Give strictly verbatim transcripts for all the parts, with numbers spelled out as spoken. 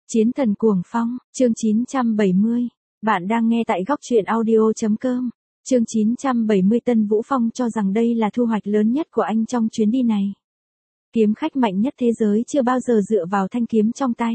Chiến thần cuồng phong, chương chín trăm bảy mươi. Bạn đang nghe tại góc truyện audio chấm com. Chương chín trăm bảy mươi. Tân Vũ Phong cho rằng đây là thu hoạch lớn nhất của anh trong chuyến đi này. Kiếm khách mạnh nhất thế giới chưa bao giờ dựa vào thanh kiếm trong tay,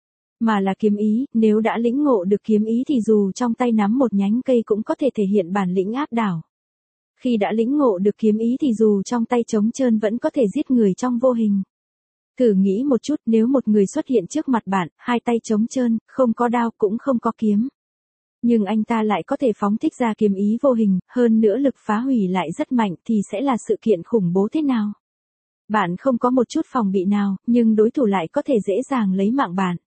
mà là kiếm ý. Nếu đã lĩnh ngộ được kiếm ý thì dù trong tay nắm một nhánh cây cũng có thể thể hiện bản lĩnh áp đảo. Khi đã lĩnh ngộ được kiếm ý thì dù trong tay trống trơn vẫn có thể giết người trong vô hình. Thử nghĩ một chút, nếu một người xuất hiện trước mặt bạn, hai tay trống trơn, không có đao cũng không có kiếm, nhưng anh ta lại có thể phóng thích ra kiếm ý vô hình, hơn nữa lực phá hủy lại rất mạnh, thì sẽ là sự kiện khủng bố thế nào? Bạn không có một chút phòng bị nào, nhưng đối thủ lại có thể dễ dàng lấy mạng bạn.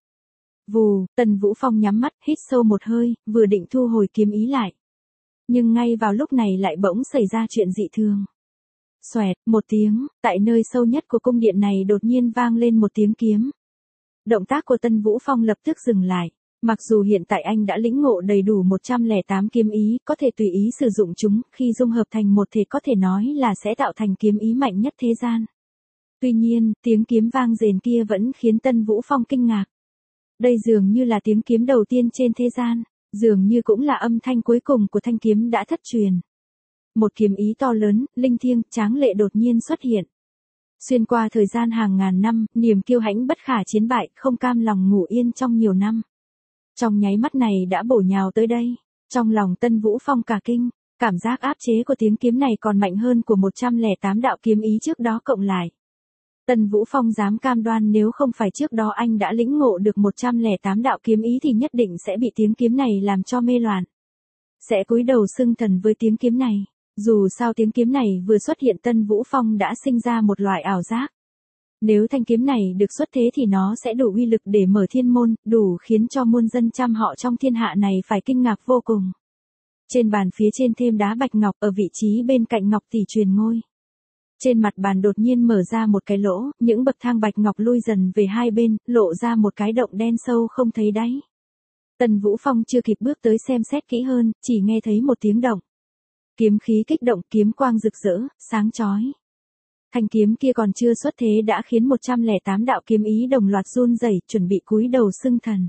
Vù, Tân Vũ Phong nhắm mắt, hít sâu một hơi, vừa định thu hồi kiếm ý lại. Nhưng ngay vào lúc này lại bỗng xảy ra chuyện dị thường. Xoẹt, một tiếng, tại nơi sâu nhất của cung điện này đột nhiên vang lên một tiếng kiếm. Động tác của Tân Vũ Phong lập tức dừng lại. Mặc dù hiện tại anh đã lĩnh ngộ đầy đủ một trăm lẻ tám kiếm ý, có thể tùy ý sử dụng chúng, khi dung hợp thành một thể có thể nói là sẽ tạo thành kiếm ý mạnh nhất thế gian. Tuy nhiên, tiếng kiếm vang rền kia vẫn khiến Tân Vũ Phong kinh ngạc. Đây dường như là tiếng kiếm đầu tiên trên thế gian, dường như cũng là âm thanh cuối cùng của thanh kiếm đã thất truyền. Một kiếm ý to lớn, linh thiêng, tráng lệ đột nhiên xuất hiện. Xuyên qua thời gian hàng ngàn năm, niềm kiêu hãnh bất khả chiến bại, không cam lòng ngủ yên trong nhiều năm, trong nháy mắt này đã bổ nhào tới đây. Trong lòng Tân Vũ Phong cả kinh, cảm giác áp chế của tiếng kiếm này còn mạnh hơn của một trăm lẻ tám đạo kiếm ý trước đó cộng lại. Tân Vũ Phong dám cam đoan nếu không phải trước đó anh đã lĩnh ngộ được một trăm lẻ tám đạo kiếm ý thì nhất định sẽ bị tiếng kiếm này làm cho mê loạn. Sẽ cúi đầu xưng thần với tiếng kiếm này. Dù sao tiếng kiếm này vừa xuất hiện, Tân Vũ Phong đã sinh ra một loại ảo giác. Nếu thanh kiếm này được xuất thế thì nó sẽ đủ uy lực để mở thiên môn, đủ khiến cho muôn dân trăm họ trong thiên hạ này phải kinh ngạc vô cùng. Trên bàn phía trên thêm đá bạch ngọc, ở vị trí bên cạnh ngọc tỷ truyền ngôi. Trên mặt bàn đột nhiên mở ra một cái lỗ, những bậc thang bạch ngọc lui dần về hai bên, lộ ra một cái động đen sâu không thấy đáy. Tân Vũ Phong chưa kịp bước tới xem xét kỹ hơn, chỉ nghe thấy một tiếng động. Kiếm khí kích động, kiếm quang rực rỡ, sáng chói. Thanh kiếm kia còn chưa xuất thế đã khiến một trăm lẻ tám đạo kiếm ý đồng loạt run rẩy, chuẩn bị cúi đầu xưng thần.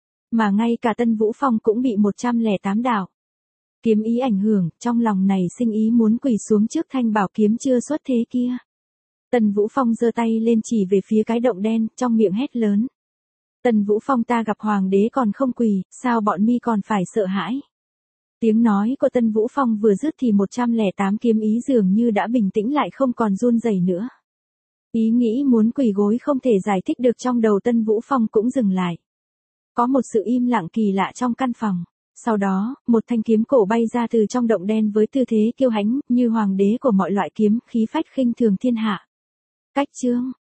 Mà ngay cả Tân Vũ Phong cũng bị một trăm lẻ tám đạo kiếm ý ảnh hưởng, trong lòng này sinh ý muốn quỳ xuống trước thanh bảo kiếm chưa xuất thế kia. Tân Vũ Phong giơ tay lên chỉ về phía cái động đen, trong miệng hét lớn. Tân Vũ Phong, ta gặp hoàng đế còn không quỳ, sao bọn mi còn phải sợ hãi? Tiếng nói của Tân Vũ Phong vừa dứt thì một trăm lẻ tám kiếm ý dường như đã bình tĩnh lại, không còn run rẩy nữa. Ý nghĩ muốn quỳ gối không thể giải thích được trong đầu Tân Vũ Phong cũng dừng lại. Có một sự im lặng kỳ lạ trong căn phòng. Sau đó, một thanh kiếm cổ bay ra từ trong động đen với tư thế kiêu hãnh, như hoàng đế của mọi loại kiếm, khí phách khinh thường thiên hạ. Cách chương,